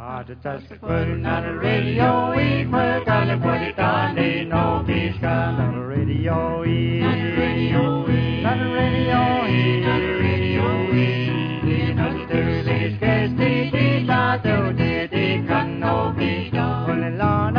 Put on the radio, we put on the put it on the no beach gun on the radio, not the radio, not the radio, not the radio, we not the dirty case, the not the dirty gun no beach gun, put it on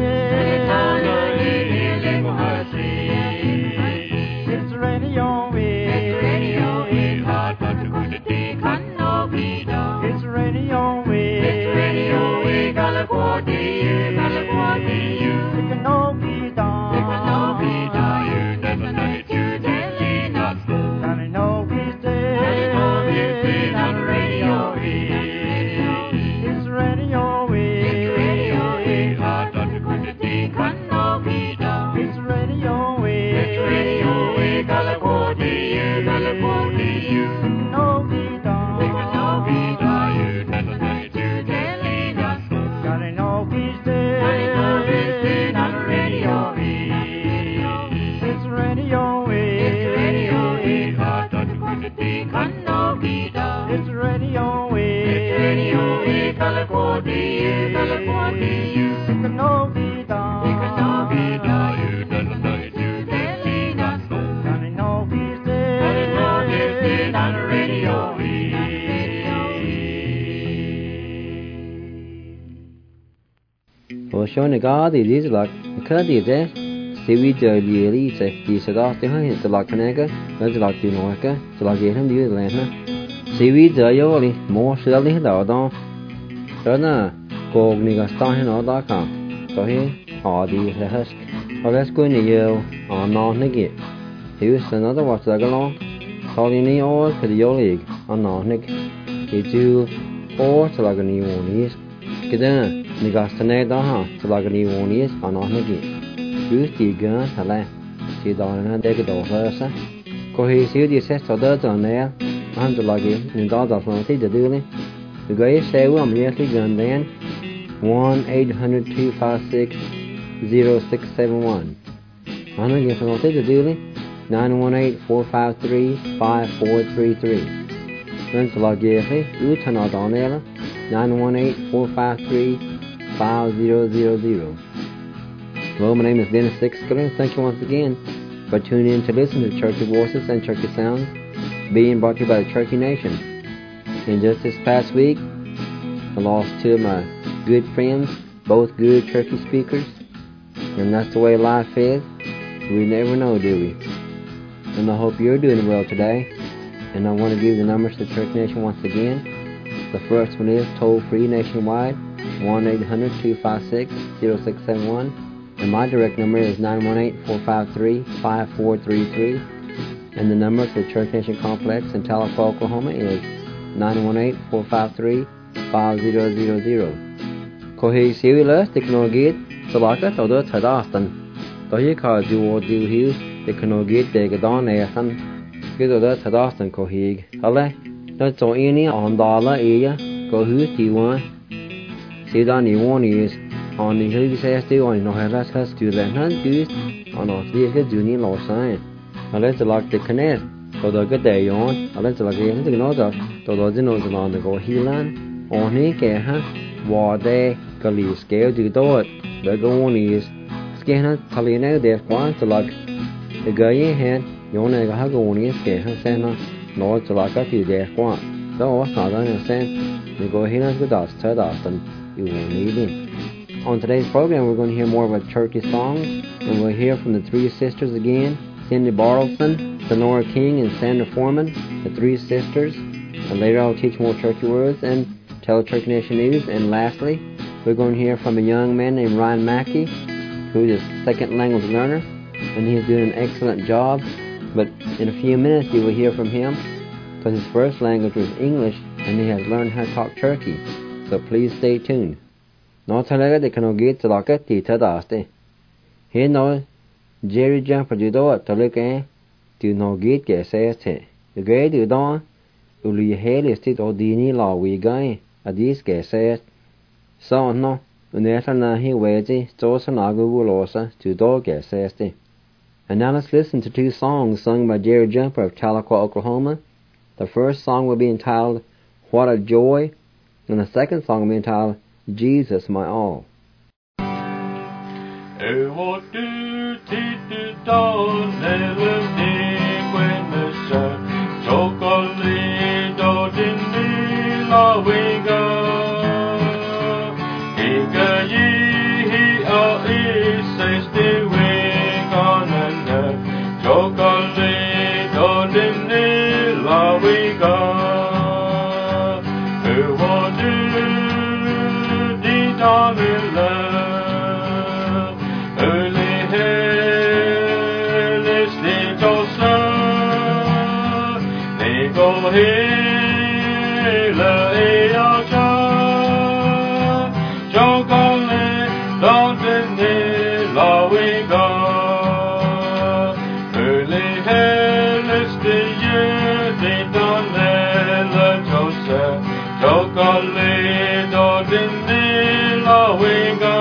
it's the radio, it's the radio, it's hard but to put the gun no beach gun, it's the radio, it's the radio, we got a quarter, you got a quarter, you can no be done, you can no be done, you never know it, you daily not school, can no be stay, can no be stay on the radio, it's the radio, it's the radio, hard but to put the gun no be done, it's the radio, it's the radio, we got a quarter, you got a quarter, you can no be done, you can no be done, you never know it, you daily not school, can no be stay, can no be stay on the radio, it's the radio, it's the radio, hard but to put the gun no be done, it's the radio, it's the radio, we got a quarter, you got a quarter, you can no be done, you can no be done, you never know it, you daily not school, can no be stay, can no be stay on the radio. Và số này có thì lý là khá thì thế vì giờ gì lý thì sẽ đó thì hơi từ lạc này cái đó từ lạc từ ngoài cái từ lạc gì không đi làm ha vì giờ yếu đi mua sữa lý đó đó nè cô này cái style nó đó cả rồi họ đi là hết họ lấy cái này nhiều họ non này kì thì sẽ nó đó vào cái lo sau này ó thì yếu đi họ non này cái chú ó từ lạc cái nhiều này cái đóนี่ก็สนđó haสลากนี้วันนี้อันนั้นนี่คือที่กันทะเลที่ตอนนั้นเด็กโตแล้วซะก็ให้สิ่งที่เสร็จสดตอนนี้อันตลาดนี้นี่ต่อจากนั้นที่จะดูเลยก็ให้เซลล์มันยังที่กันเดิน 1-800-256-0671 อันนั้นยังสำหรับที่จะดูเลย 918-453-5433 นั่นสลากนี้ให้รู้ทันตอนนี้ละ 918-453-5000. Well, my name is Dennis Sixskiller, and thank you once again for tuning in to listen to Cherokee Voices and Cherokee Sounds being brought to you by the Cherokee Nation. And just this past week, I lost two of my good friends, both good Cherokee speakers, and that's the way life is. We never know, do we? And I hope you're doing well today, and I want to give the numbers to the Cherokee Nation once again. The first one is toll-free nationwide, 1-800-256-0671, and my direct number is 918-453-5433, and the number for the Church Nation Complex in Tahlequah, Oklahoma is 918-453-5000. Kohi Siwilas, the Kanogit, Salaka, Todo Tadastan, Kohika, Duo Duhu, the Kanogit, the Gadon Asan, Gidoda Tadastan Kohig, Ale, that's all any on Dala Ea, Kohu Tiwan. See that you want is on the hill says to on no has to the hand goose on our vehicle junior law sign. Unless the lock the connect, so the good day on, unless the like the another, so the dinos on the go healan, on he can war day, Kali scale to do it. The go on is scanner Kalina, there's one to like the guy in hand, you only have go on is scanner, Santa, nor to like a few days one. So what's not understand, the go healan with us, third Austin. You will need it. On today's program, we're going to hear more about Cherokee songs, and we'll hear from the three sisters again, Cindy Bartleson, Sonora King, and Sandra Foreman, the three sisters. And later I'll teach more Cherokee words and tell Cherokee Nation news. And lastly, we're going to hear from a young man named Ryan Mackey, who is a second language learner, and he's doing an excellent job. But in a few minutes you will hear from him, because his first language was English, and he has learned how to talk Cherokee. So please stay tuned. Nó talaga de kanogit talaka ti tadaste. He no Jerry Jumper judo talaka to no git ke says te. The gay do don uli heli stit odini la we guy adis ke says. So no unesa na he weji so sanagu wulosa to do ke says te. And now let's listen to two songs sung by Jerry Jumper of Tahlequah, Oklahoma. The first song will be entitled What a Joy, and the second song will be entitled Jesus my all. What do titte dagen eller nekvennelse, chocolate og din lilla viga. Ikke gi av iseste viganene, chocolate og din lilla viga. What do de dagen hele eaja, chocolate, dagen la viga. Early heleste de danelle chose, chocolate, dagen la viga.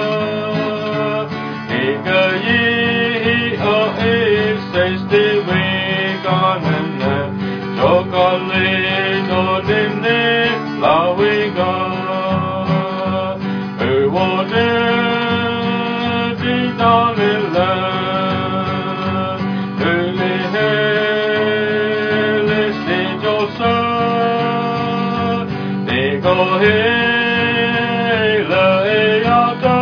Ikke gi av siste viganene, chocolate og denne la viga. What de danelle, early heleste jose, de går hele eata,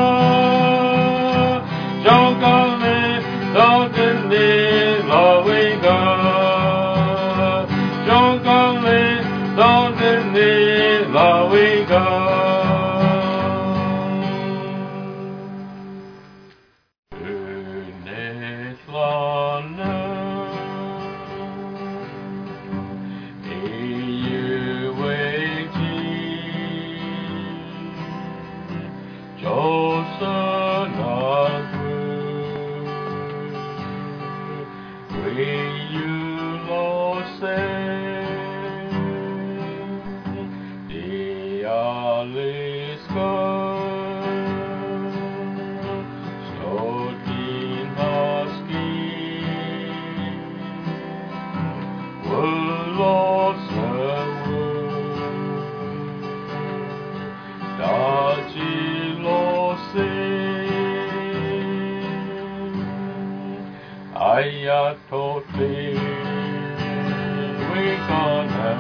chocolate og denne la viga. La viga. Uneslane ejuveji, Josen agru, will you lose? I told thee we gonna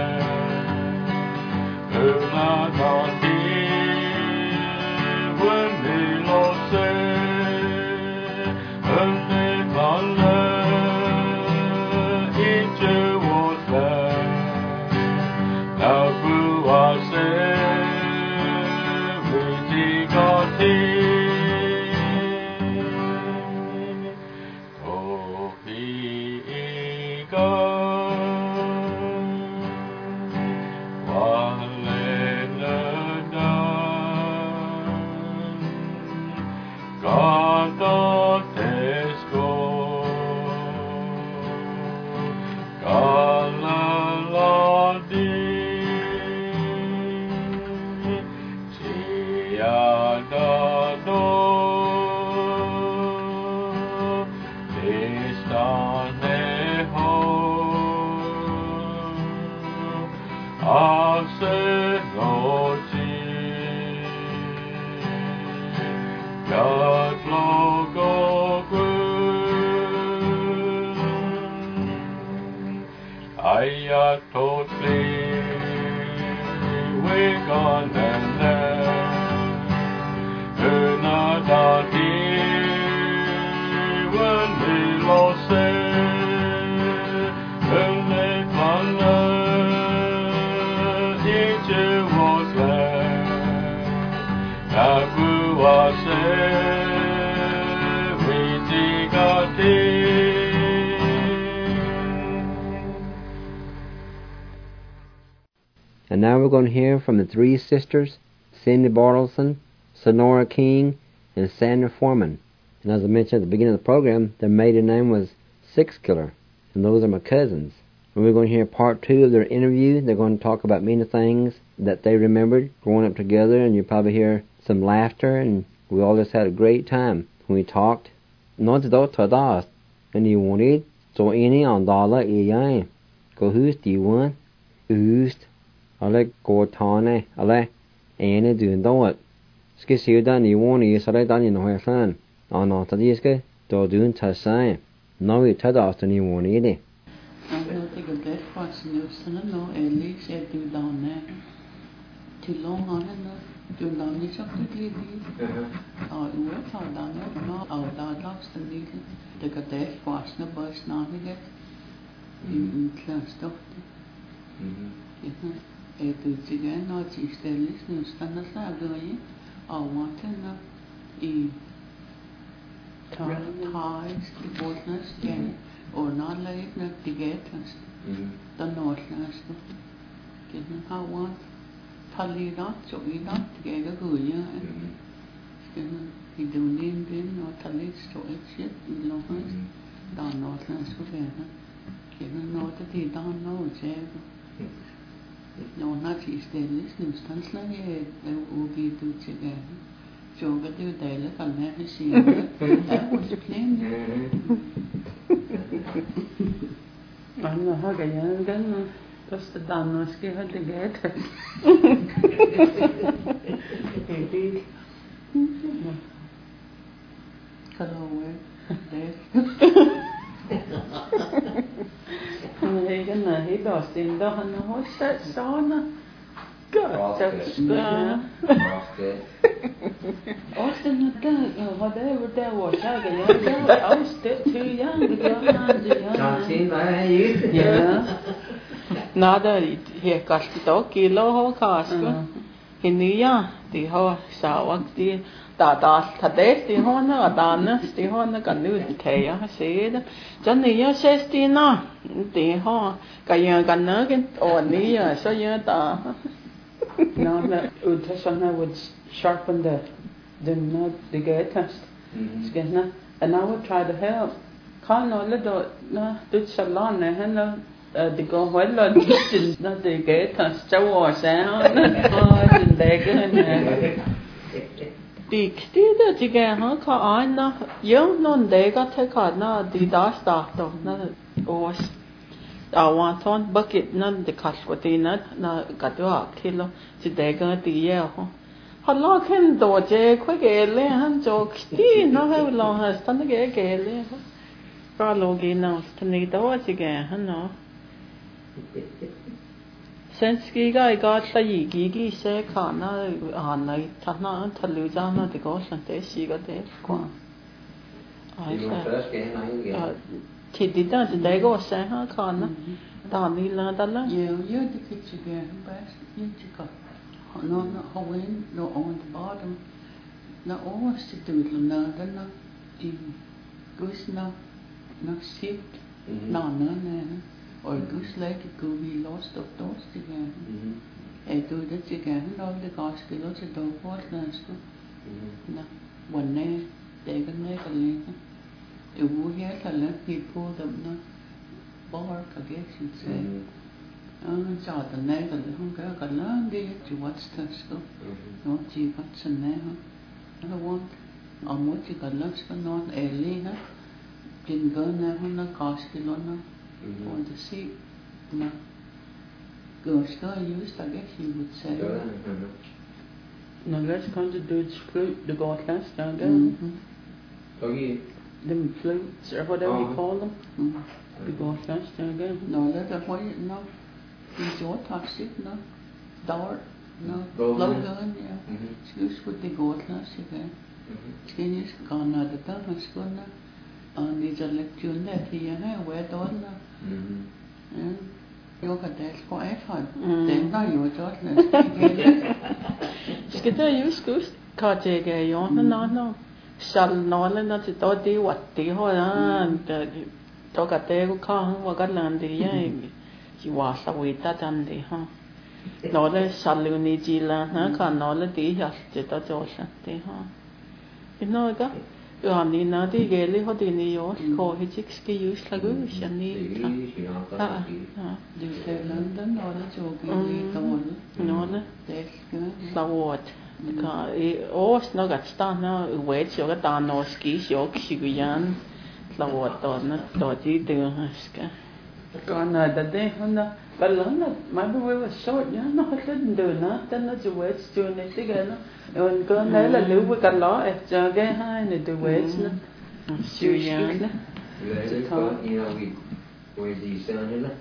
And now we're going to hear from the three sisters, Cindy Bartleson, Sonora King, and Sandra Foreman. And as I mentioned at the beginning of the program, their maiden name was Sixkiller, and those are my cousins. And we're going to hear part 2 of their interview. They're going to talk about many things that they remembered growing up together, and you'll probably hear some laughter, and we all just had a great time when we talked. Not to tadas, and you wanted so any on dollar e go who's do you want? Who's ale go tane ale ene dun dawat ske siuda ni woni sare dani no hesan ano tadiske do dun tasai no it tada astani woni de ano te gade fascinusna no eli se du dane til long on no du dane så det og ude så dane no og der lagst den lille det gade fascina bus navige i klastof du tigan no ti stelis nu standa sagoi og watna i ties i botnas gen og not like na tigetas the northlands gen hawan talida so i not tigega guya gen I dunin din no talit so it shit I lohas da northlands ko gen no ti da no je no not I stelis nu stansla he ugi du tigan Joga du dele kan her si det was plain Anna har jag den första dagen ska jag det get Hello det Nej den är då sen då han har sett såna Austin har det var jag Austin till ja nada he kaski to kilo ho kasko hinia ti ho sawak ti ta thade ti ho na dana ti ho na kanu the ya se da chani ya sestina ti ho kaya kana ken oni ya so ya ta no utasana would sharpen the gate test skinna and I would try to help kan no le do na du salon ne hen the go well na the gate test chawo sa na din de gen dik ti da jiga ha ka ana yo non de ga te ka na di da sta to na os I want on bucket none the kaswatina na gadwa kilo ti de ga ti ye ho Halla ken doje quick ele han jok ti no ha lo has tan ge ele ra lo ge no tan do ti ge han no senski ga ta yi gi se kha na han na ta na thalu ja na de go san te si ga de kwa ai sa ti di da de go se ha kha na da ni la da la you the picture ge bas you ti ka no hawin no on the bottom na almost to do na na di gus na sit na or gus like go be lost of those again do that again no the gospel to do what na one ne they can make a link it will get a link people them na bar I guess you'd say cho tận này còn không có cần lớn đi chỉ watch test đó nó chỉ có sân này ha nó want ông muốn chỉ cần lớn cái non early ha trên cái này không nó cost cái nó on the seat mà gosh go use I guess you would say now let's come to do flute the god last now okay them flutes or whatever you call them the god last now again no that's why no in your toxic no dark no logan yeah excuse with the gold class again finish Canada ta haskona and the lecture that here ha where don na yo ka det ko ai fa den da yo jot na skita you excuse ka je ge yo no sal no le na ti to di wat ti ho na to ka te ko ka wa ka lan di ya chỉ qua sau khi ta chân thì ha nó là sản lượng này chỉ là nó còn nó là tí hết chỉ ta cho sản thì ha cái nói cái anh đi nói thì cái lý họ thì nhiều khó thì chỉ cái use là cứ sản đi ha điều thế lớn đến nó là cho cái gì to nó là sao cái os nó gặp ta nó quét cho cái ta nó ski cho cái gì vậy là what to nó to chỉ từ cái Còn là đây hôm nay bà lớn là maybe we were short nhá nó hết đến đường nó tên nó chú quét chú này tí cái nó rồi có đấy là lưu với cả ló cho cái hai này từ quét nó chú nhá đó Where's the sound in it?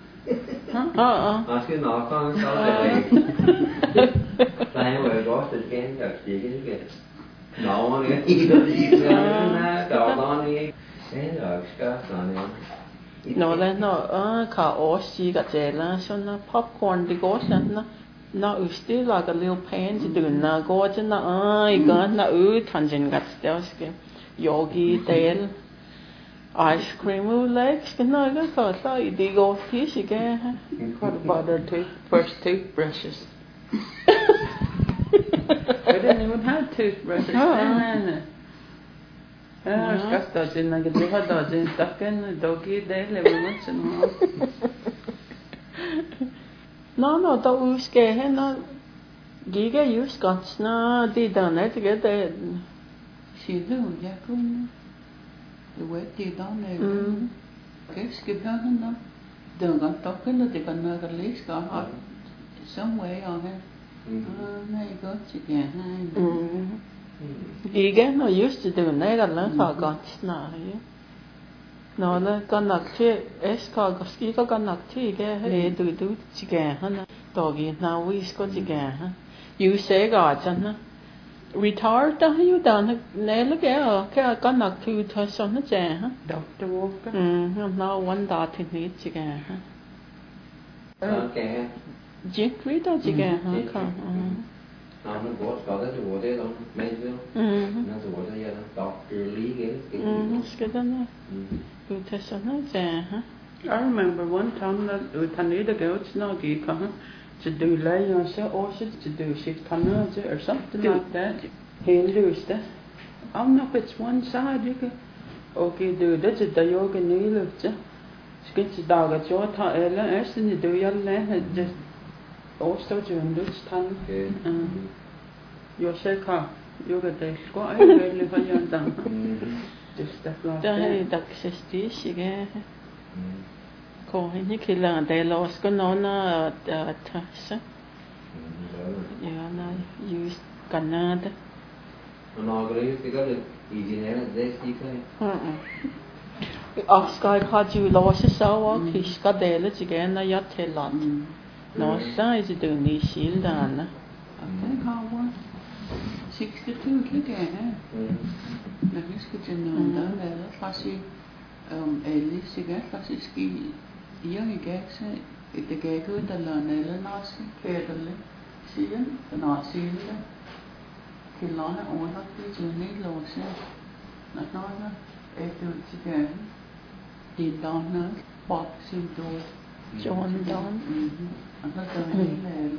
Huh? Cái nọ con sao lại tay về gót từ cái gặp gì cái kìa nọ cái gì đó đỏ đó này thế rồi cái này nó là nó cả ổ xì cả chè là cho nó popcorn đi gót nó still like a little pan to do na gót chứ nó cái nó tangent gắt đó cái yogi tail ice cream legs cái nó cái có sai đi gót thì gì cái what about the first toothbrushes I didn't even have toothbrushes then. Casta trên này cái gì hết đó trên tất cái đồ kia đấy là bị mất chân nó tao use cái hết nó gì cái use scotch nó đi đàn này thì cái đấy xí lưu giá cũng the way đi đó này cái skip đó nó đừng có tao cái là thì còn cái list có họ somewhere on it này có chỉ cả hai gì cái nó use to do này là nó phải còn nào nó là con nặc chứ s có ski có con nặc chứ cái hệ từ chỉ cả ha tổ gì nào we có chỉ cả ha you say gọi cho nó retard đó you done này là cái con nặc thứ thôi xong nó chả ha doctor nó one dot thì ní chỉ cả ha cái giết quý đó chỉ cả ha không nó có có cái chỗ đấy không mấy chứ nó chỗ đấy là doctor lý cái đó nè thôi xong nó chả ha I remember one time that thanh ấy đã kéo nó kỹ cả to do lay yourself or to do shit cancer or something like that. He lose that. I don't know if it's one side you can. Okay, do that to the yoga knee lift. Skit to dog at your time. Ella, as in you do your leg, just also to understand. Your shake up. Yoga day. Go I really for your done. Just stuff like that. Đây đặc sắc tí gì cái cô hình như khi là đại lô có nó thật sắc giờ nó use Canada nó cái đó gì này là dễ gì cái Oscar có chịu lo sẽ sao á khi có đại là chỉ cái nó yết thế lọt nó sai chỉ từ ní xí đàn á I think how one 62 cái kẻ là cái cái chân đó là phát sinh Ellie sigaret phát sinh ski young cái cái cứ từ là này là nó sẽ kể rồi xí nó xí đó khi nó ổn nó cứ chưa ní lô xe nó nói nó từ chỉ cái đi đón nó bọt xin tôi John đón nó từ ní là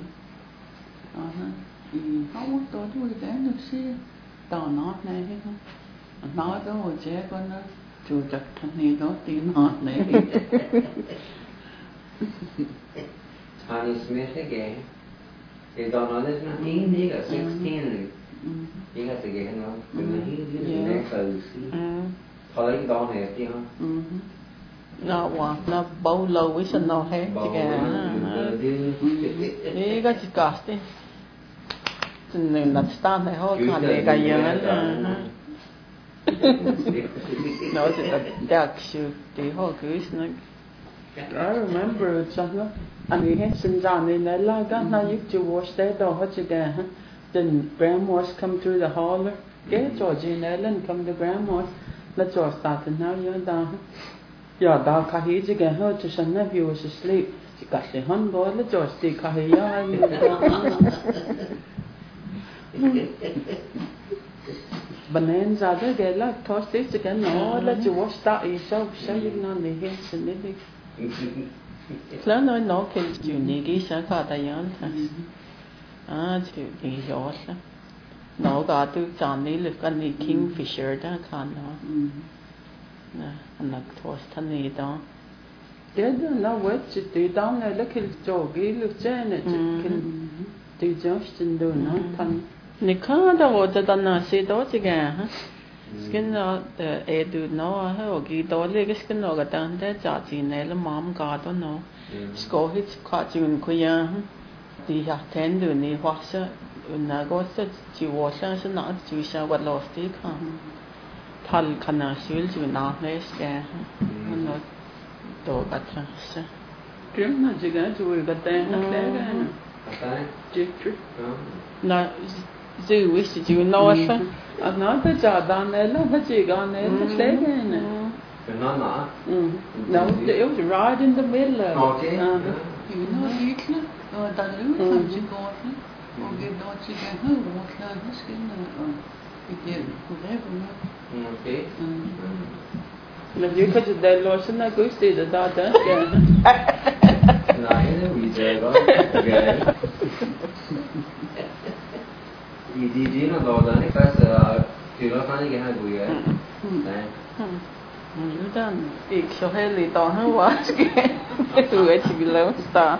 không có tôi cái được xí tao nói này hay không nói cái hồi trẻ con nó chủ chặt thằng này đó tiếng nói này Tony Smith cái đó nói là nó ní cả 16 ní cả cái nó từ nó từ thôi cái đó này chứ nó bao lâu với sân nó hết chỉ cả đi cái chỉ cả đi nên đặt stand này họ còn để cái gì nữa nó chỉ là đặc sự thì họ cứ nói I remember something anh ấy hết sinh ra nên là cái nó giúp cho wash that đó hết chứ cả then grandmas come through the hall cái chỗ gì này lên come to grandmas là chỗ start now you down giờ đó cả hi chứ cả hết cho sân này he was asleep chỉ cả sẽ hôn gọi là chỗ gì cả hi ya Banen ra đó cái là thoát tí chứ cái nó là chú wash that yourself sao you know này hết sinh đi lớn nói nó khi chịu nhị cái sáng cả đại nhân chịu nhị gió đó nó cả từ chọn đi lực anh đi Kingfisher đó khăn đó anh là thoát thân này đó cái đó nó quét chỉ từ đó này là khi chỗ cái lực trên này chỉ từ Justin đồ nó thân nè khá đâu cho tao nói gì đó chứ cả skin no du no ha gi do le cái skin no ga tan de cha chi ne le mom ga do no sko hit ka jun ku ya di ha ten du ni hwa sa na go sa chi wo sa sa na chi sa wat lo sti ka thal khana sil chu na ne ska no to ga tra sa Trứng là chỉ cái chui cái tên nó té cái chỉ na dư với sự chịu nói sao nó tới chờ đàn này nó chỉ còn này nó té cái này nó it was right in the middle okay you know you can ta lu tham chỉ có thế og det då chỉ cái hur och klar det ska det på det på okay là dưới cái gì đây lo xin nói cứ gì đó đó kìa này nó bị giờ đó kìa gì nó đồ đó này phải sợ thì nó phải cái hai buổi ấy này 일단 이 교회리 또 한 와스게 왜 지빌로 스타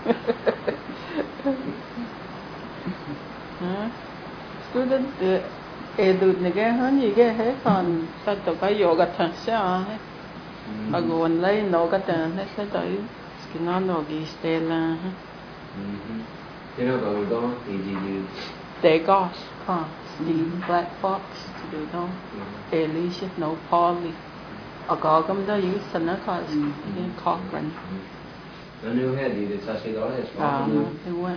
student edu nige han yige he kan sa to ka yoga tha sa agon lai no ka ta ne sa dai skina no gi stela thế nào đó thì gì they got the black fox to do đó Elisha no Polly có cái đó use sẵn nó có Cochrane nó nếu hết thì sao sẽ đó là sao thế quá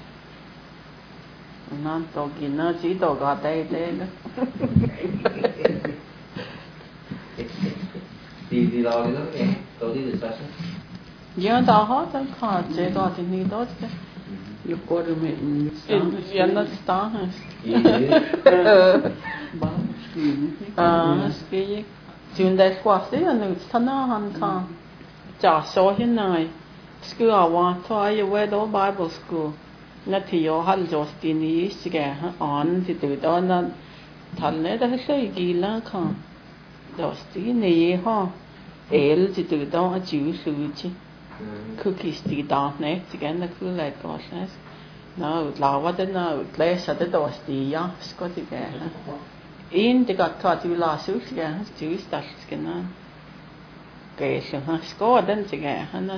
nó tổ kia nó chỉ tổ gà tê tê đó thì lo đi đó em tổ đi được sao giờ tao hết tao khó chế tao thì đi đó chứ lúc qua rồi mình giờ nó start ski June day squash đấy anh thân nó han con trả số hiện nay school à wa thôi về đó Bible school nó thì yo hal jo stini sige on thì từ đó nó thành đấy đó cái gì là con jo stini ha el thì từ đó chịu sự chứ cookies thì đó này thì cái nó cứ lại có sáng nó lao vào đến nó lấy sao đến đó thì ya có thì cái in thì các thợ chịu la suốt cái chịu start cái nó cái sự ha có đến thì cái nó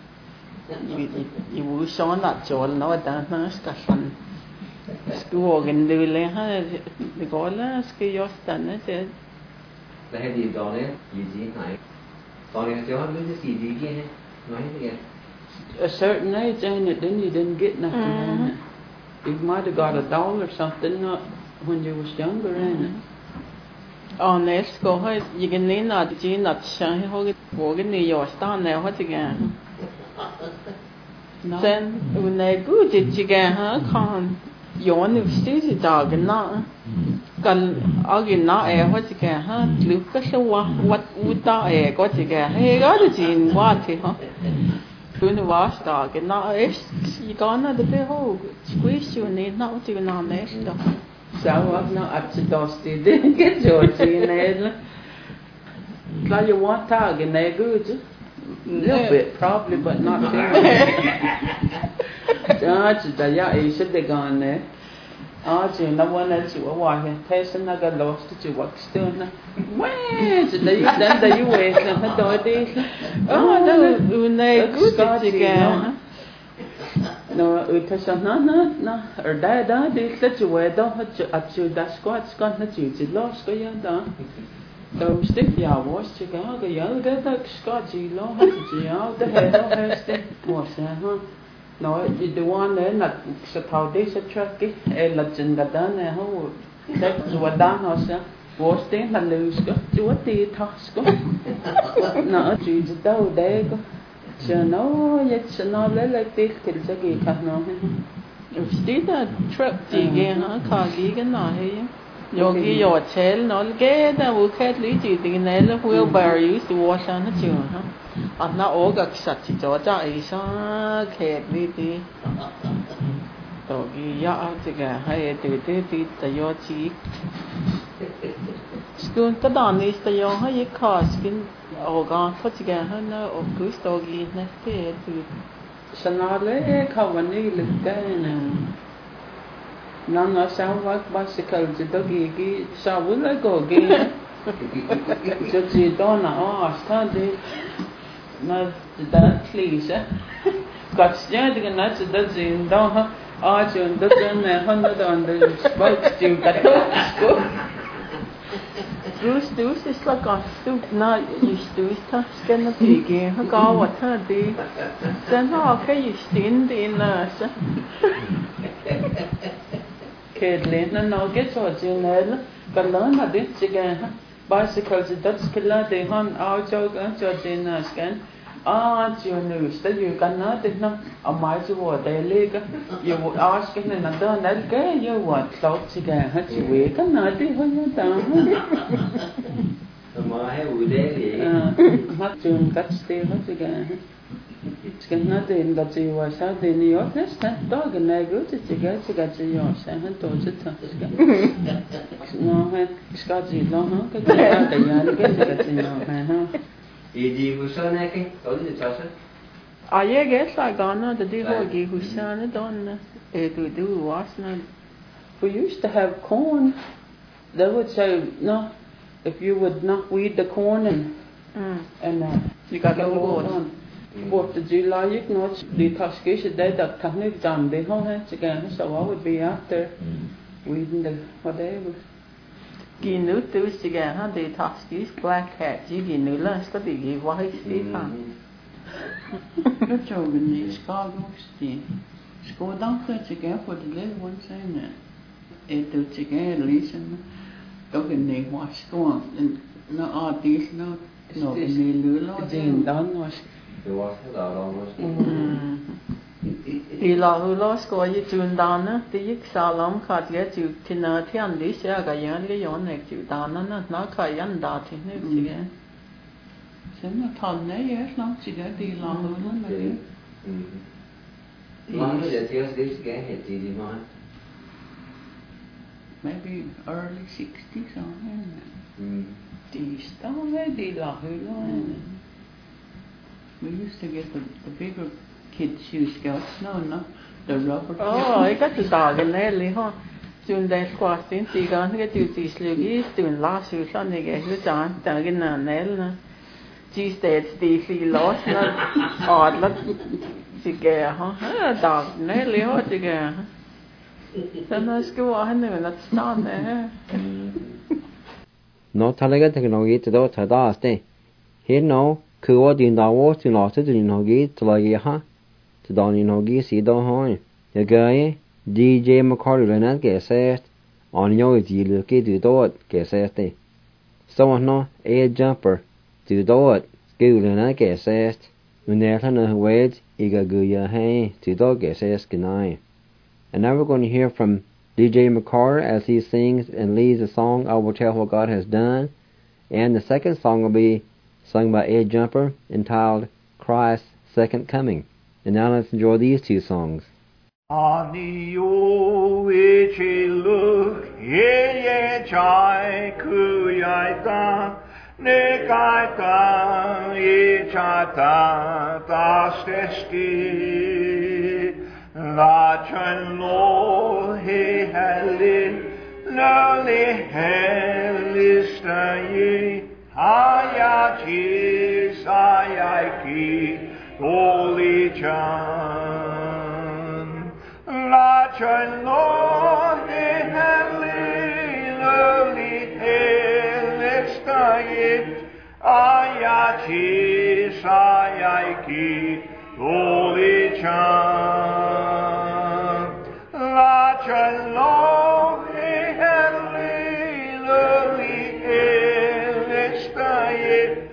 you saw not cho nó đã nó cái phần school gần đây là ha cái gọi là cái yo stand nó chứ là hay gì đó đấy gì này còn này cho hắn biết cái gì kia nói cái a certain age and it didn't get nothing you might have got a doll or something when you was younger honest go hơi gì cái này là chỉ là sáng hồi cái bộ cái này yo stand này hết cái then when they go chỉ cái ha con yon nếu xí thì đào cái nó cần ở cái nó hết cái ha lúc cái số what uta có cái hay có cái gì quá thì ha Kun was da genau ist sie gar nicht der Beho squeeze you nicht noch zu na nest da sao nó ắt đó thì đến cái chỗ gì này là you want ta cái này good little bit probably but not too much chỉ là ya ấy sẽ được gan này chỉ nó muốn là chỉ có hoài thế sẽ nó cái lost chỉ work still nè chỉ là you đến đây you waste nó hết đôi đi đó này good thì cái nó thế sao nó ở đây đó đi sẽ chỉ về đó hết chỉ đã squat nó chỉ lost cái đó đâu stick ya wash chỉ cái giờ đó squat chỉ lo hết chỉ áo đó hết đó hết stick wash ha nói the one đấy là sẽ thâu đi sẽ check cái là chân cái đó này không đấy rồi đó họ sẽ wash tiếng là lose cái chúa ti toss cái nó chỉ đâu đấy có cho nó vậy cho nó lấy tiếc thì sẽ gì khác nó tí là trip gì cái hả khó gì cái nào hay 여기 요 제일 넓게다 우케 리지 디네를 wheelbarrow use wash nó chịu hả nó ổ gật sạch chỉ cho chạy sa kẹt đi đi 여기 야 제가 hay từ từ từ tayo chi school ta đàn đi tayo hay khó skin organ có chỉ cái nó ở cứ story nè thế từ sao nó lấy không vấn đề lực cái này Nanga sound like bicycle to doggy, sound like go again. Just you don't know, study. Not that please, got standing and that's in down. Arch and the 100 on the spikes to got Bruce is like a soup, not used to touch skin of piggy. I got what her day. Then how can you stand in us? Kedlin and I'll get to a general, but learn a bit again. Bicycles, that's killer, they hunt our joke and judge in us again. You news that you cannot know a mighty word they league. You would ask in another that gay you what thoughts again, had you wake and not when you're down. My would daily. Not to cut still hot again. It's nothing that you was out in New York. That's that dog and I go to get to yours and told it. No, it's got you long, get to your man. Gì Hussein cái tối thì sao chứ? I guess I gonna the deal Hussein done to do was not. We used to have corn. They would say no, if you would not weed the corn and you got to go on. What did you like? Not the Tuskish day that technique done the whole hands again. So I would be out there weeding the whatever. Ghi nữ tứ sĩ gà ha để thọ sĩ black hat chỉ ghi nữ là có bị ghi white sĩ phẳng. Cái chỗ bên này Chicago City, Chicago đang khơi chỉ gà for the little one saying that. It từ chỉ gà listen, có cái này hoa Chicago, nó artist nó cái này lứa lo gì đó nó. Tôi watch cái đó luôn. Thì là hồi đó có những chuyện đó nữa, thì những sao lắm khác cái chuyện thì nó thì anh lý sẽ cái yon này chuyện đó nó cái anh đó thì nó chỉ cái. Xem nó thầm đấy hết lắm chỉ để đi làm hơn lắm mà đi. Mà nó giờ thiếu cái hết gì đi mà. Maybe early 60s or something. Thì sao đấy đi làm hơn lắm. We used to get the bigger kids shoe scouts, no, the rubber. I got to dog in there, Leho. Soon they squashed in, see, gone to get you to sleep, he's doing last shoes on the get the time, dog in the nail. She said, Stevie lost, not odd, not together, huh? Dog, nail, Leho together. So let's go on and let's start there. Nó talaga technology to do tada ste. Here no, kuwa din dawo to lost to technology to like ha. To don technology si do hoy. The guy DJ McCarty Leonard get on yo is look to do it get so no a jumper to do it skill Leonard get when they're on wage iga guya hey to do get ganai. And now we're going to hear from DJ McCarter as he sings and leads the song I Will Tell What God Has Done. And the second song will be sung by Ed Jumper entitled Christ's Second Coming. And now let's enjoy these two songs. Ani o eche look ye chai kuyai ta ne kai ta ye chata ta stesti la chan lo he hali lali helistaye hayachi sayaki holy chan la chan lo he hali lali helistaye ayachi sayaki holy chan la chan lo he hali lali helistaye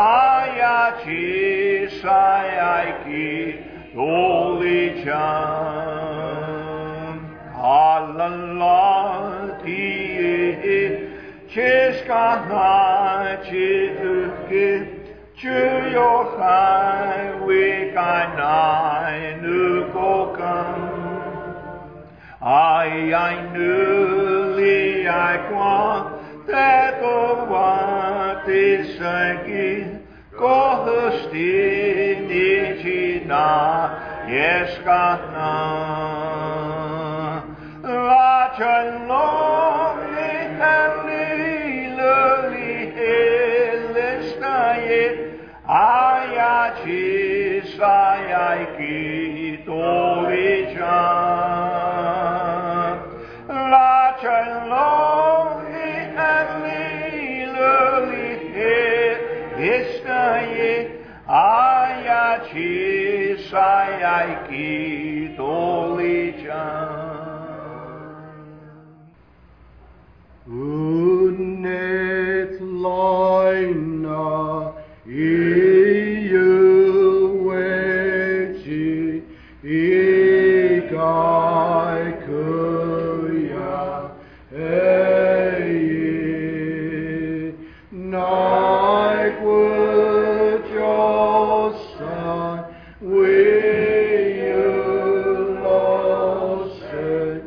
ayachi sayaki holy chan halalati cheskana chiduke chuyo khai we kanai nukokan I knew li I kwa that what is again go stini na yes kana la chân long li hamli luli elestaye aya chi sai ki toli chan la chân long li hamli luli elestaye aya chi sai ki toli chan Unnet loina iuwechi igai kuya ei nai kujosan wiulose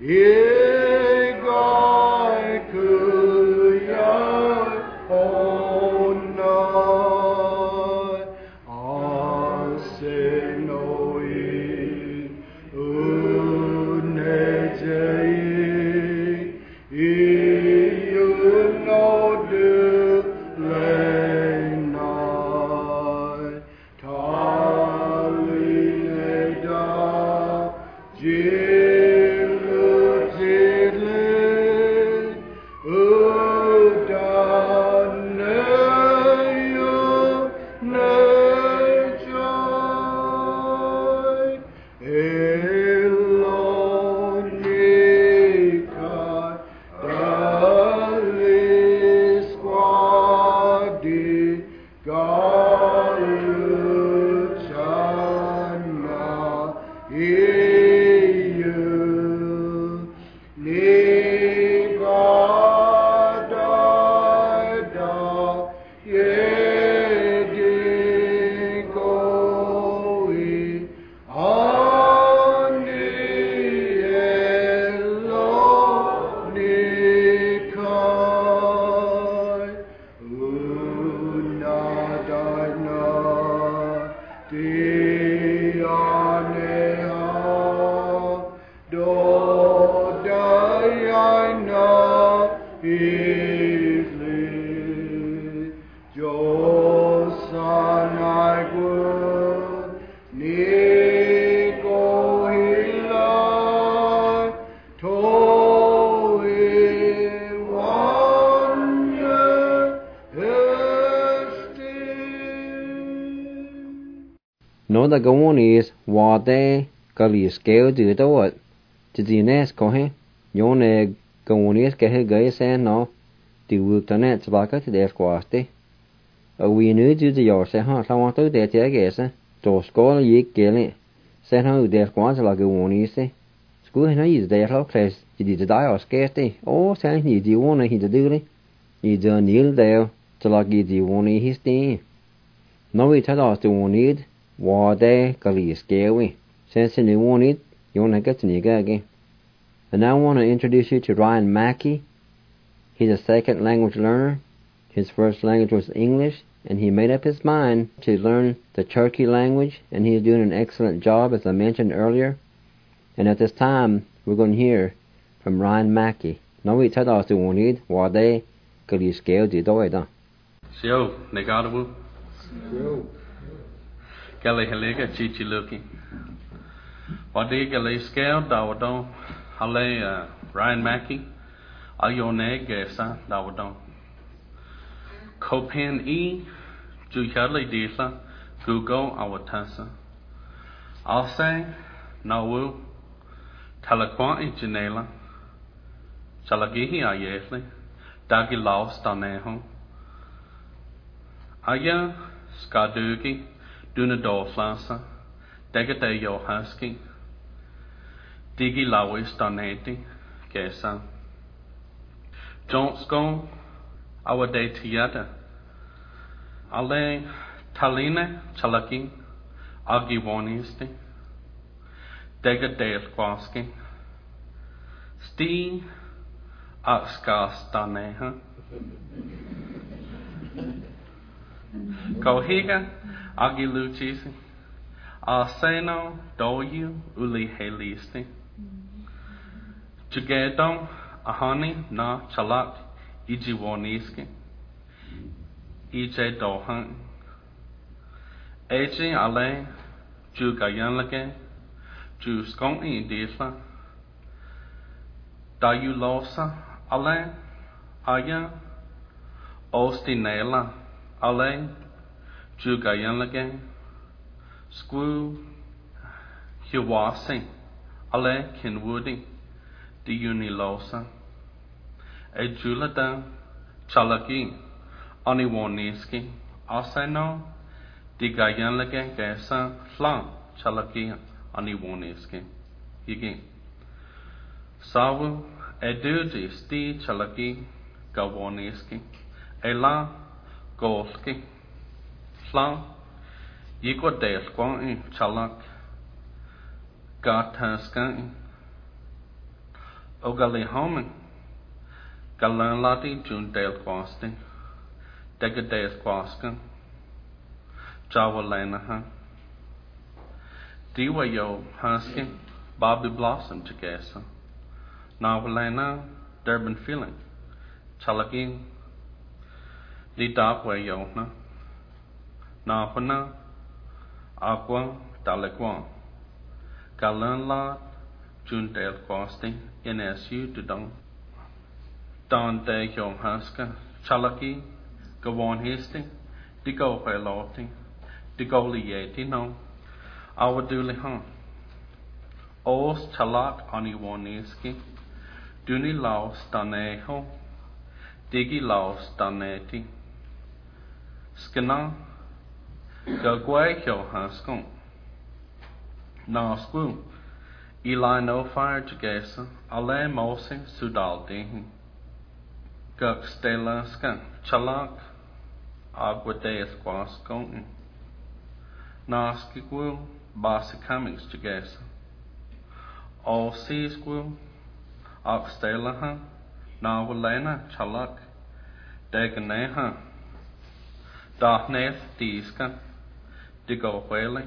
No the going is wade kali scale do the what to the next cohe yone going is ke gay say no the work the net baka to the squaste a we knew do the your say ha I want to the te guess to school ye gele say how the squaste like one is school na is the how class did the die or skate oh say he do one he to do it he do kneel there to like the one his thing no we tell us the one need wade kali scale since you want it you want to get to again. And now I want to introduce you to Ryan Mackey. He's a second language learner. His first language was English, and he made up his mind to learn the Cherokee language, and he's doing an excellent job, as I mentioned earlier. And at this time, we're going to hear from Ryan Mackey. Now we tell us to want it, wade kali scale di doy da. Sio, negadabu. Sio. Gale helega chichi looking. Wadi gale scale dawadon. Hale Ryan Mackey. Ayone gesa dawadon. Copen e. Juyale disa. Google awatasa. I'll say. Nawu. Talakwa e janela. Chalagihi ayefli. Dagi laos daneho. Aya. Skadugi. Duna Dorflasa, Degate Yohaski, Digi Lawis Donati, Gesa. Jonsko, our day Tiata. Ale Taline, Chalaki, Agi Wonisti, Degate Squaski, Sti, Axkas Daneha. Kohiga. Agi Luchisi, Arseno, Doyu, Uli Helisti, Jugadong ahani na chalak ijiwoniski. Ije dohan. Eji ale jugayan lage. Ju skong indisla. Dayu losa ale aya. Ostinela ale jugayan lage. Sku hiwasi ale kinwoodi. Diuni losa. E julada chalaki aniwoniski. Aseno digayan lage gesa flan chalaki aniwoniski. Yigi. Sawu edudi sti chalaki gawoniski. Ela golski. Flan yiko delkwani chalak gataskani. Ogali homen. Galan lati jun delkwasti. Dega delkwaskan. Jawa lenaha. Diwa yo haskin. Bobby Blossom chagesa. Nawalena Durban feeling. Chalaki. Di dapwe yo na. Napana. Aqua dalekwa. Galan lat. Jun delkwasti. NSU dudong. Don de yo haska. Chalaki. Gawon histi. Digo peloti. Digo lieti no. Awaduli han. Os chalak aniwoniski. Duni laos daneho. Digi laos daneti. Skina. Gagwe yo haskon. Nasku. Eli no fire jagesa. Ale mosi sudal dehi. Guk stela skan. Chalak. Agua deis quaskon. Naski gwu. Basi kamings jagesa. All seas gwu. Ak stela ha. Nawalena chalak. Deganeha. Dahneth diska. Digo whale.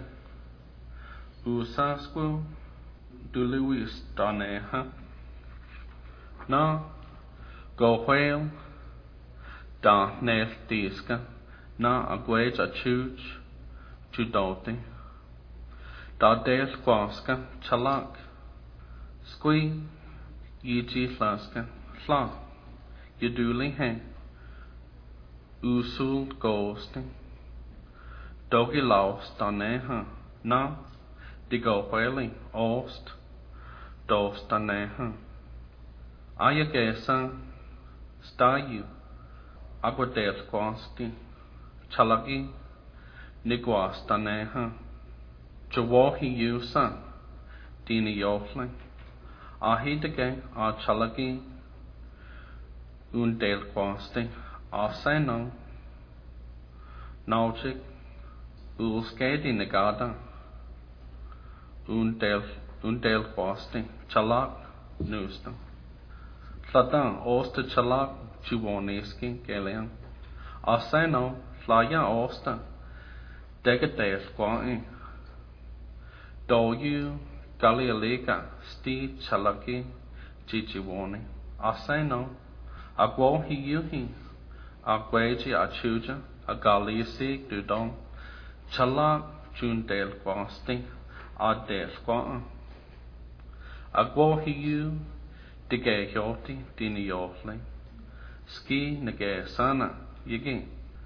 Usasku. Duluis daneha. Na. Go whale. Dahneth diska. Na agwej a chuch. Chudoti. Da des quaska. Chalak. Squee. Yiji flaska. Fla. Yaduli he. Usul ghosting. Dogi laus daneha. Na. Digo whale. Ost. Dos daneha. Ayagesa. Stayu. Aguades quasti. Chalagi. Niguas daneha. Jawahi yusa. Dini yofling. Ahidage a chalagi. Del quasti. Aseno. Naujik. Ulskedi negada. Del quasti. Chalak. Nusta. Tladan osta chalak. Chiwoniski gelian. Aseno. Flaya osta. Degades quai. Doyu. Galialega. Sti chalaki. Chichiwoni. Aseno. Agwohi yuhi. Agweji achuja. Agalisi dudong. Chalak. Jun del quasti. Ades qua. Agwohi yu. Dige yoti. Dini yofli. Ski nege sana. Yigi.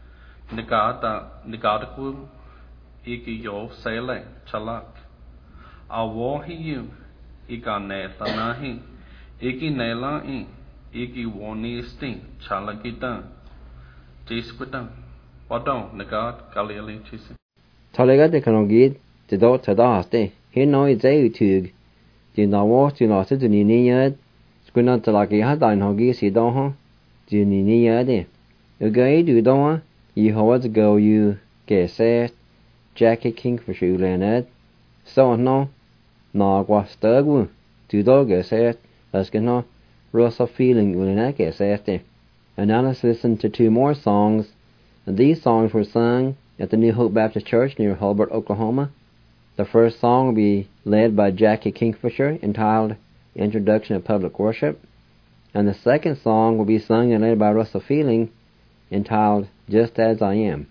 Negada kwu. Igi yo sele. Chalak. Awohi yu. Iga netha nahi. Igi nela i. Igi wonisti. Chalagita. Jisquita. Wadon negad galili chisi. Talega de kanogid. De do tadaste. He no I zay utug. De na wo de na se duni niyad. Skuna talaki hadain hogi si doha. Duni niyade. Ugai du doha. Yehowa's go you. Gese. Jackie Kingfisher ulened. So no. Na guastagwu. Du do gese. Laskina. Rosa feeling ulened gese. And now let's listen to two more songs. And these songs were sung at the New Hope Baptist Church near Hulbert, Oklahoma. The first song will be led by Jackie Kingfisher, entitled introduction of public worship. And the second song will be sung and led by Russell Feeling, entitled Just As I Am.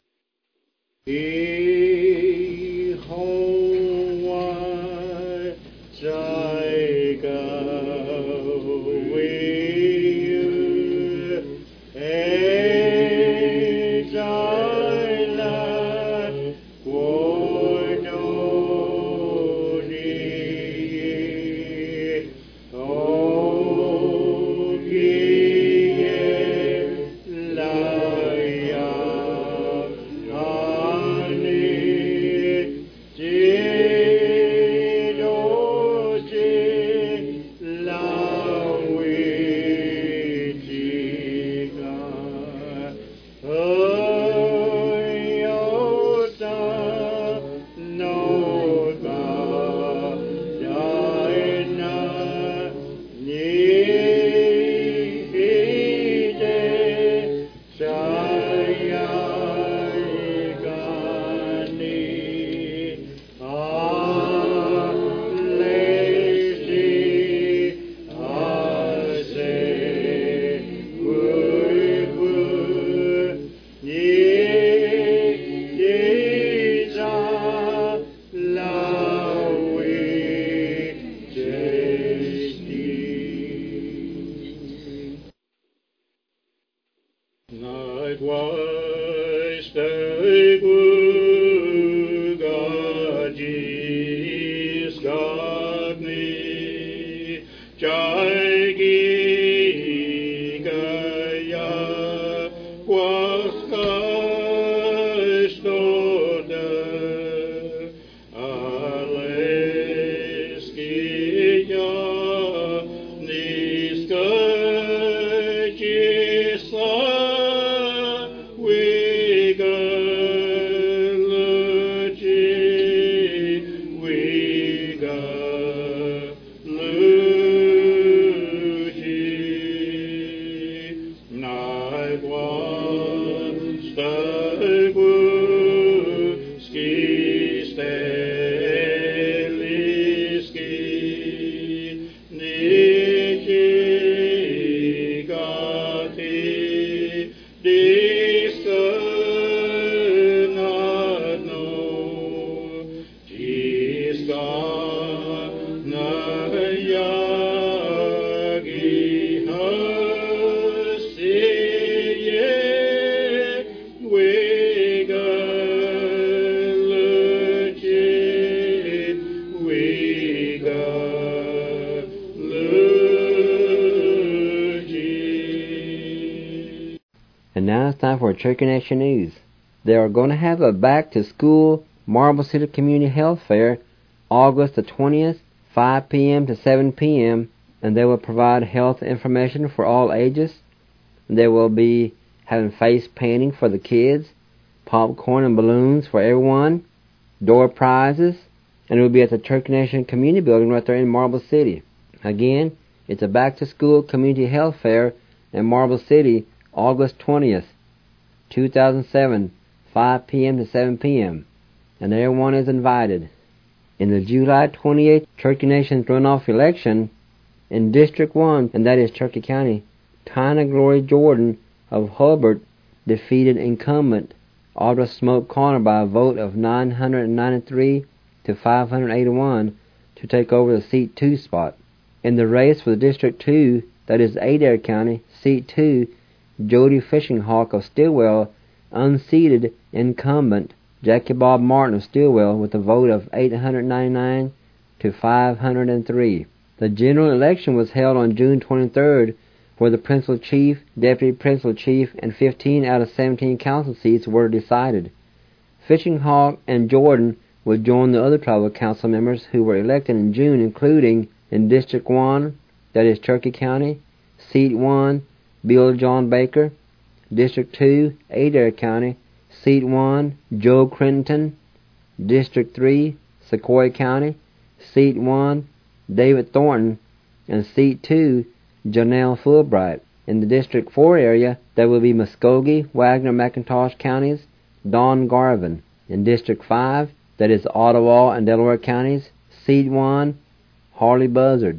And now it's time for Church Connection News. They are going to have a back-to-school Marble City Community Health Fair August the 20th, 5 p.m. to 7 p.m., and they will provide health information for all ages. They will be having face painting for the kids, popcorn and balloons for everyone, door prizes, and it will be at the Church Connection Community Building right there in Marble City. Again, it's a back-to-school community health fair in Marble City, August 20th, 2007, 5 p.m. to 7 p.m., and everyone is invited. In the July 28th Church Nations runoff election in District 1, and that is Cherokee County, Tina Glory Jordan of Hulbert defeated incumbent Audra Smoke Connor by a vote of 993 to 581 to take over the Seat 2 spot. In the race for the District 2, that is Adair County, Seat 2, Jody Fishing Hawk of Stillwell unseated incumbent Jackie Bob Martin of Stillwell with a vote of 899 to 503. The general election was held on June 23rd, where the principal chief, deputy principal chief, and 15 out of 17 council seats were decided. Fishing Hawk and Jordan would join the other tribal council members who were elected in June, including in District 1, that is Cherokee County, Seat 1, Bill John Baker, District 2, Adair County, Seat 1, Joe Crenton, District 3, Sequoia County, Seat 1, David Thornton, and Seat 2, Janelle Fulbright. In the District 4 area, there will be Muskogee, Wagner, McIntosh counties, Don Garvin. In District 5, that is Ottawa and Delaware counties, Seat 1, Harley Buzzard.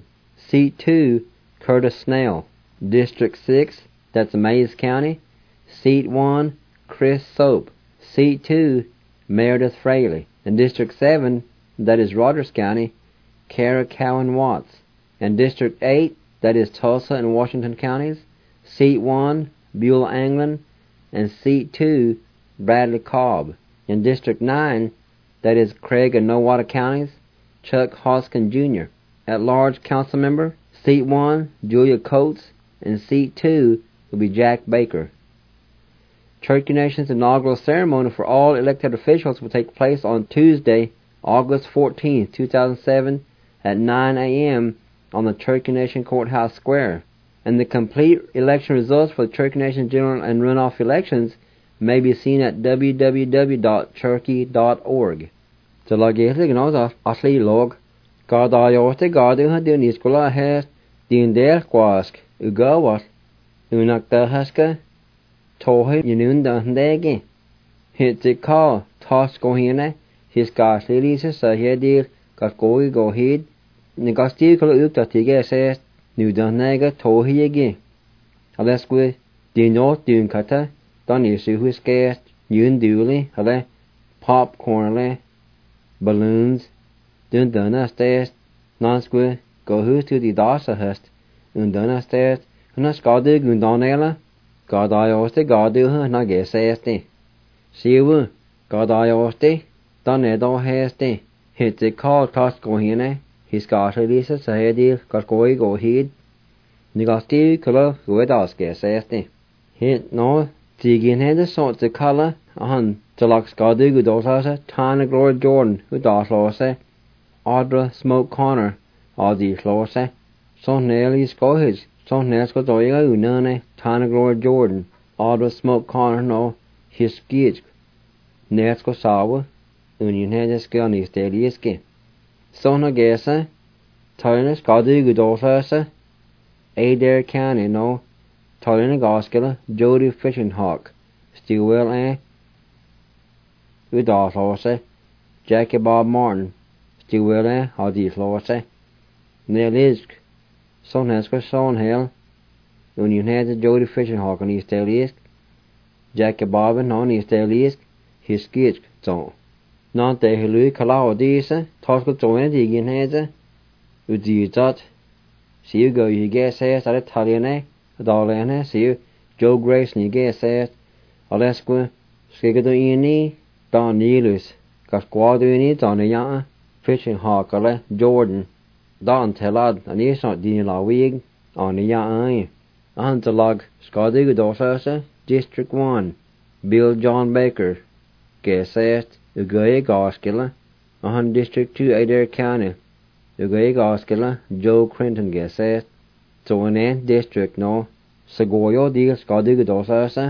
Seat 2, Curtis Snell. District 6, that's Mays County. Seat 1, Chris Soap. Seat 2, Meredith Fraley. And District 7, that is Rogers County, Kara Cowan Watts. And District 8, that is Tulsa and Washington counties. Seat 1, Beulah Anglin. And Seat 2, Bradley Cobb. In District 9, that is Craig and Nowata counties, Chuck Hoskin Jr. At-large council member, Seat 1, Julia Coates. And Seat 2 will be Jack Baker. Cherokee Nation's inaugural ceremony for all elected officials will take place on Tuesday, August 14, 2007 at 9 a.m. on the Cherokee Nation Courthouse Square. And the complete election results for the Cherokee Nation general and runoff elections may be seen at www.cherokee.org. So lagéirigh an áit aslí log, gá dáiorta gáútha dún níoscola ahéir dín déir gwasc u gáhhat únach dáthasca tóthaí inún dándéigi. Hit cá tás go híine his gás lísa sa héadír gás gói go híd na gástíí cola úta tíige sést nú dándéige tóthaí igi. Alescu dín dún cata dan ísú hús gést nún dúli hale popcorn le balloons dún dána stést nánscu go hús tú di dása hest un dána stést húna scádu gún dánéile Gadaioste gaduha na gesesti. Siwu Gadaioste dan edo hesti. Hit the call toss go hine. His gata lisa sahedil gargoi go hid. Nigasti kula guedas gesesti. Hit no tigin hede sort the color ahan talak skadu gudosasa Tana Gloria Jordan who daslose. Audra Smoke Connor Audi slose. Son nearly skohis. Son nesko doiga unane Tana Gloria Jordan, Audra Smoke Connor no his skitch. Nesko sawa, union hedeske on his deliske. Sona gesa, Tolina Skadu Gudosasa, Adair County no, Tolina Goskela, Jody Fishing Hawk, Stewell Udosose, Jackie Bob Martin, Stewell Haudislose, Nelisk. Son hesker son hel, union head Jody Fishing Hawk on East Elisk, Jackie Bobbin on East Elisk, his skitch zone. Not de helu kalao disa, Tosco Joanne digin head, Udizat, see you go, you guess says at Italiane, Adolene, see you, Joe Grace, you guess says, Alesqua, Skigado Iani, Don Nilus, Casquaduini, Donayana, Fishing Hawk, Jordan. Don telad an is not din la wig on the ya Antalog Scotty Dosasa, District 1, Bill John Baker, Gesest, Ugay Goskilla, District 2 Adair County, Ugay Goskilla, Joe Clinton Gesest, so in District no, Sagoyo deal Scotty Dosasa,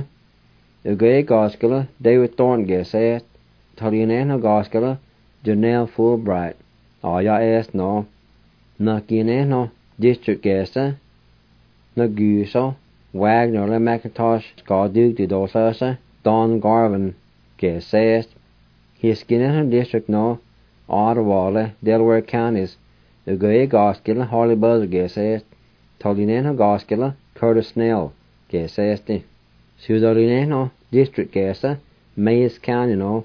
Ugay Goskilla, David Thorne Gesest, Talian Goskilla, Janelle Fulbright, Aya est no. Na gine no district gesa na guso Wagner le McIntosh Scadu di dosasa Don Garvin gesest his gine district no Ottawa le Delaware counties the Gay Goskilla Harley Buzz gesest Tolina Goskilla Curtis Snell gesesti Sudorine no district gesa Mays County no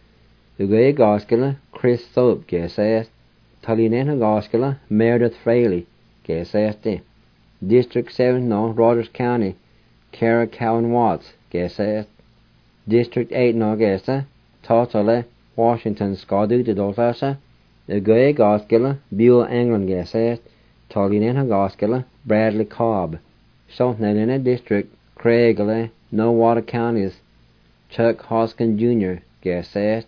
the Gay Goskilla Chris Soap gesest Tolina Goskilla, Meredith Fraley, gesesti. District 7 no, Rogers County, Kara Cowan Watts, gesest. District 8 no, gesa, Tulsa, Washington, Scadu de Dosasa, the Gay Goskilla, Beulah Anglin, gesest. Tolina Goskilla, Bradley Cobb. South Nalina District, Craig, Nowata counties, Chuck Hoskin Jr., gesest.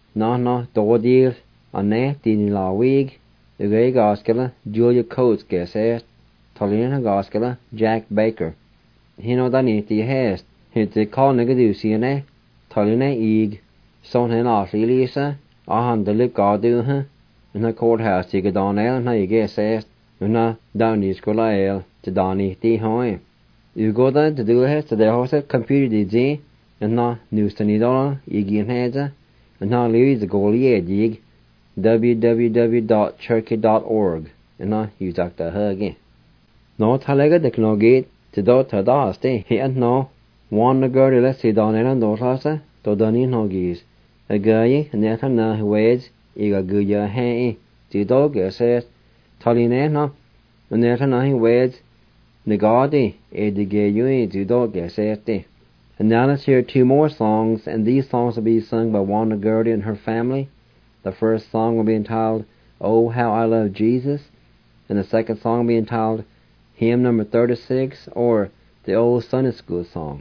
No, Dodil. Anne din la wig, the Gay Goskilla, Julia Coates gesest, Tolina Goskilla, Jack Baker. Hino daniti hest, hit the call negadusiane, Tolina eg, son hen asli lisa, ahan de lip gaduha, in the courthouse to Donel, na you gesest, una downy scolael, to daniti hoy. You go there to do hest to the horse computer did and na news to nidola, egin heads, and na leaves the goalie edig. www.cherokee.org and not use Dr. Huggy. No talaga technology to do tada stay he and no one the girl let's see down and do rasa to dani no gis a guy neta na ways iga guya he to do gese taline no neta na ways negadi e de gayu to do gese. And now let's hear two more songs, and these songs will be sung by Wanda Gertie and her family. The first song will be entitled Oh How I Love Jesus, and the second song will be entitled Hymn number 36, or the old Sunday school song.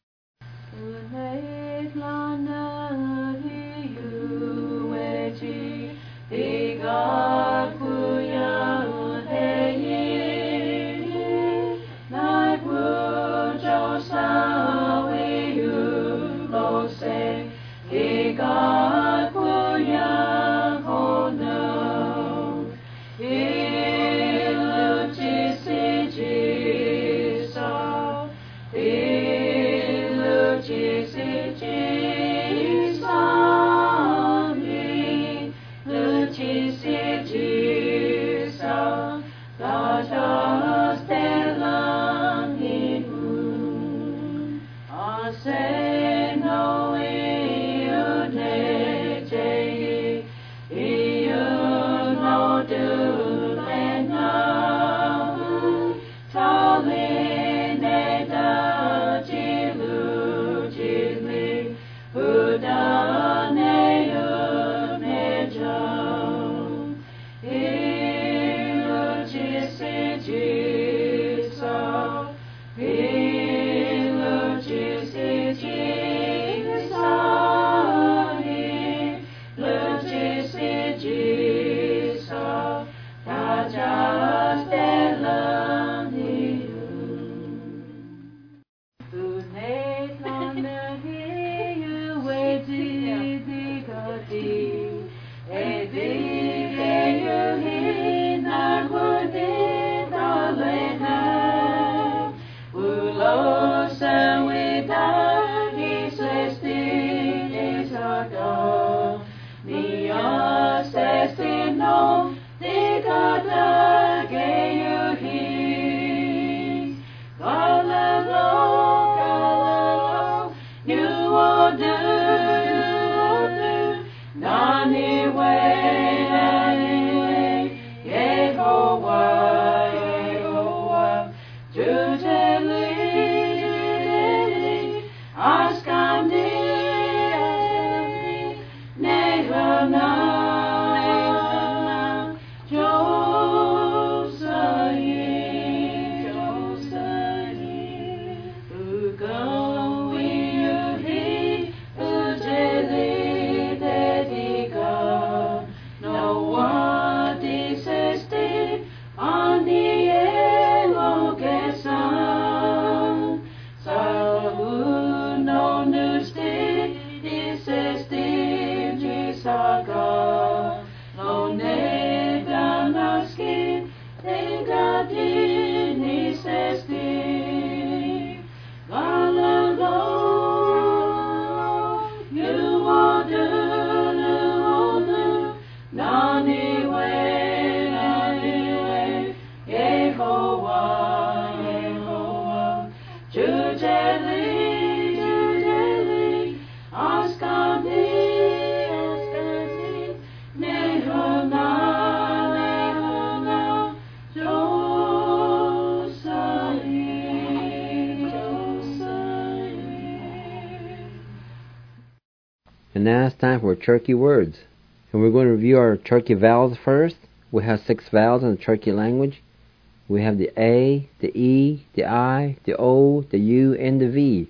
And now it's time for Cherokee words. And we're going to review our Cherokee vowels first. We have 6 vowels in the Cherokee language. We have the A, the E, the I, the O, the U, and the V.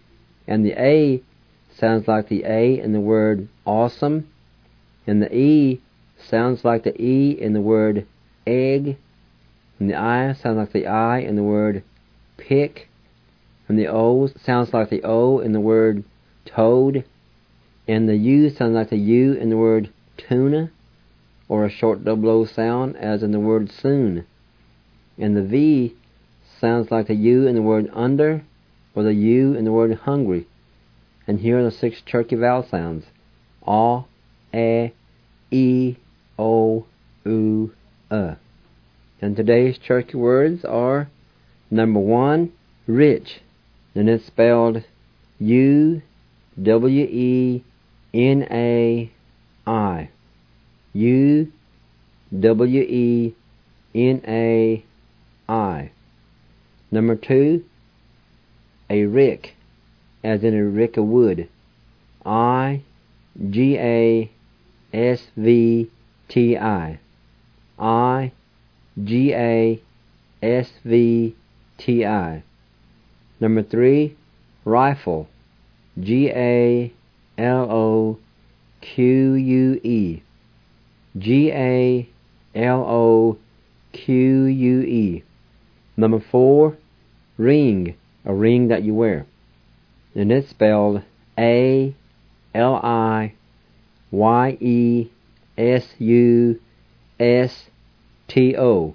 And the A sounds like the A in the word awesome. And the E sounds like the E in the word egg. And the I sounds like the I in the word pick. And the O sounds like the O in the word toad. And the U sounds like the U in the word tuna, or a short double O sound as in the word soon. And the V sounds like the U in the word under, or the U in the word hungry. And here are the 6 Cherokee vowel sounds: A, E, O, U, And today's church words are number 1, rich. And it's spelled U-W-E-N-A-I. U-W-E-N-A-I. Number 2, a rick, as in a rick of wood. I-G-A-S-V-T-I. I-G-A-S-V-T-I. Number 3, rifle. G-A-L-O-Q-U-E. G-A-L-O-Q-U-E. Number 4, ring, a ring that you wear. And it's spelled A-L-I-Y-E-S-U-S-T-O.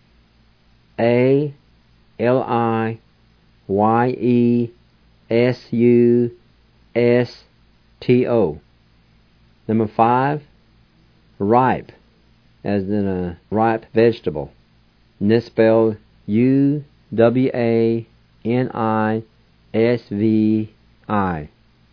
A-L-I-Y-E-S-U-S-T-O. Number 5, ripe, as in a ripe vegetable. And it's spelled U-W-A-N-I-S-V-I.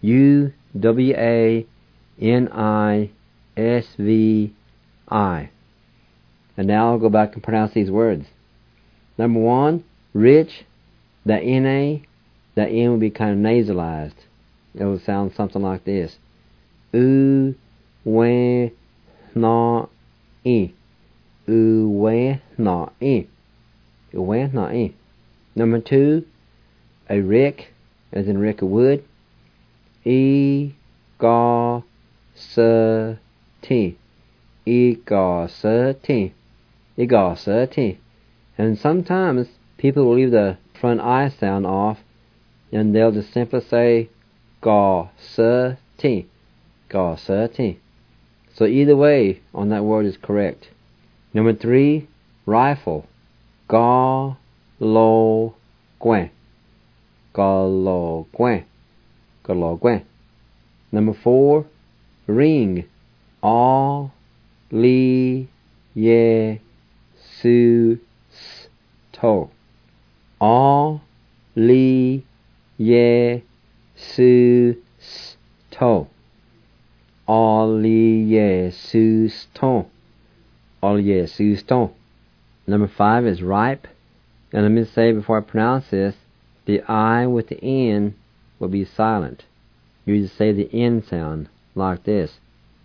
U-W-A-N-I-S-V-I. And now I'll go back and pronounce these words. Number 1, rich. The N-A, that N will be kind of nasalized. It will sound something like this. U-we-na-I. U-we-na-I. U-we-na-I. Number 2, a rick, as in rick of wood. E-ga-sa-ti. E-ga-sa-ti. E-ga-sa-ti. And sometimes people will leave the front I sound off, and they'll just simply say ga-sa-ti. Ga-sa-ti. So either way on that word is correct. Number 3, rifle. Ga-lo-gwen. Ga-lo-gwen. Ga-lo-gwen. Number 4, ring. A-li-ye-su-s-to. A-li-ye-su-s-to. A-li-ye-su-s-to. A-li-ye-su-s-to. Number 5 is ripe. And let me say before I pronounce this, the I with the N will be silent. You just say the N sound like this.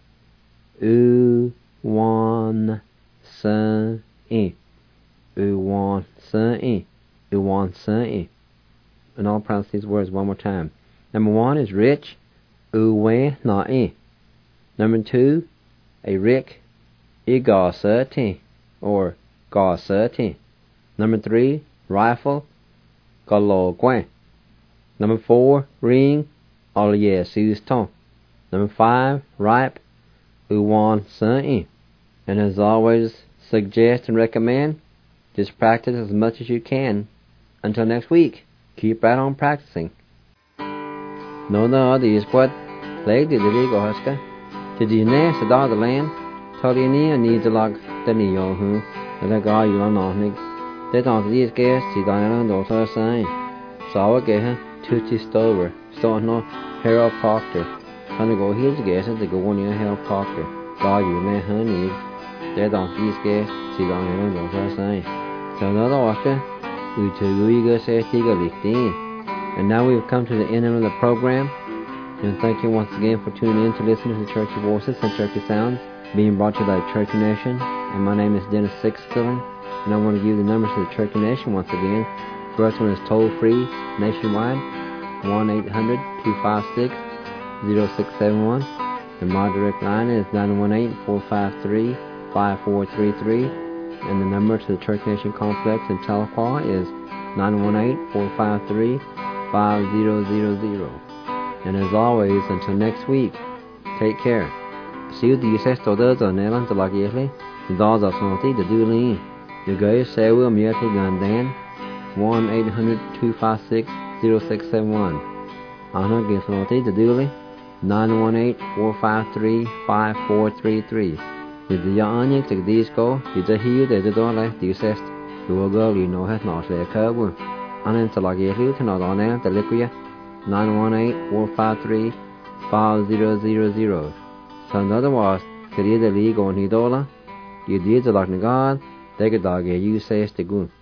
U-wan-sa-i. U-wan-sa-i. U-wan-sa-i. And I'll pronounce these words one more time. Number 1 is rich. U-we-na-i. Number 2, a rick. I-ga-sa-ti. Or ga-sa-ti. Number 3, rifle. Ga-lo-gwen. Number 4, ring. A-li-ye-su-s-to. Number 5, ripe. U-wan-sa-i. And as always, suggest and recommend, just practice as much as you can. Until next week, keep right on practicing. No, the is what leg did the go huska. Did you know the dog the land? Told you needs a log the neo who the guy you are not. They don't these guests, see Diana and her sign. So I get her Tutti Stover, so no Harold Proctor. When I go here's the guests, they go one year Harold Proctor. God, you may honey. They don't these guests, see Diana and her sign. So another washer, we to go say Tiga Lichtin. And now we've come to the end of the program. And thank you once again for tuning in to listen to the Churchy Voices and Churchy Sounds, being brought to you by Churchy Nation. And my name is Dennis Sixthorn, and I want to give you the numbers to the Churchy Nation once again. First one is toll-free, nationwide, 1-800-256-0671. And my direct line is 918-453-5433. And the number to the Church Nation Complex in Tahlequah is 918-453-5000. And as always, until next week, take care. See you the sexto does on Ellen to like yearly. The dolls are snotty to do lean. The guys say we'll meet gun Dan. 1-800-256-0671. I'm not getting snotty to do 918-453-5433. the Yanik to disco, the heel, the dollar, the sest, the girl you know has not a curve. And into like a hill cannot on air, the liquid 918-453-5000. So another was, the league on $1. You did the like God, take a dog, you says the good.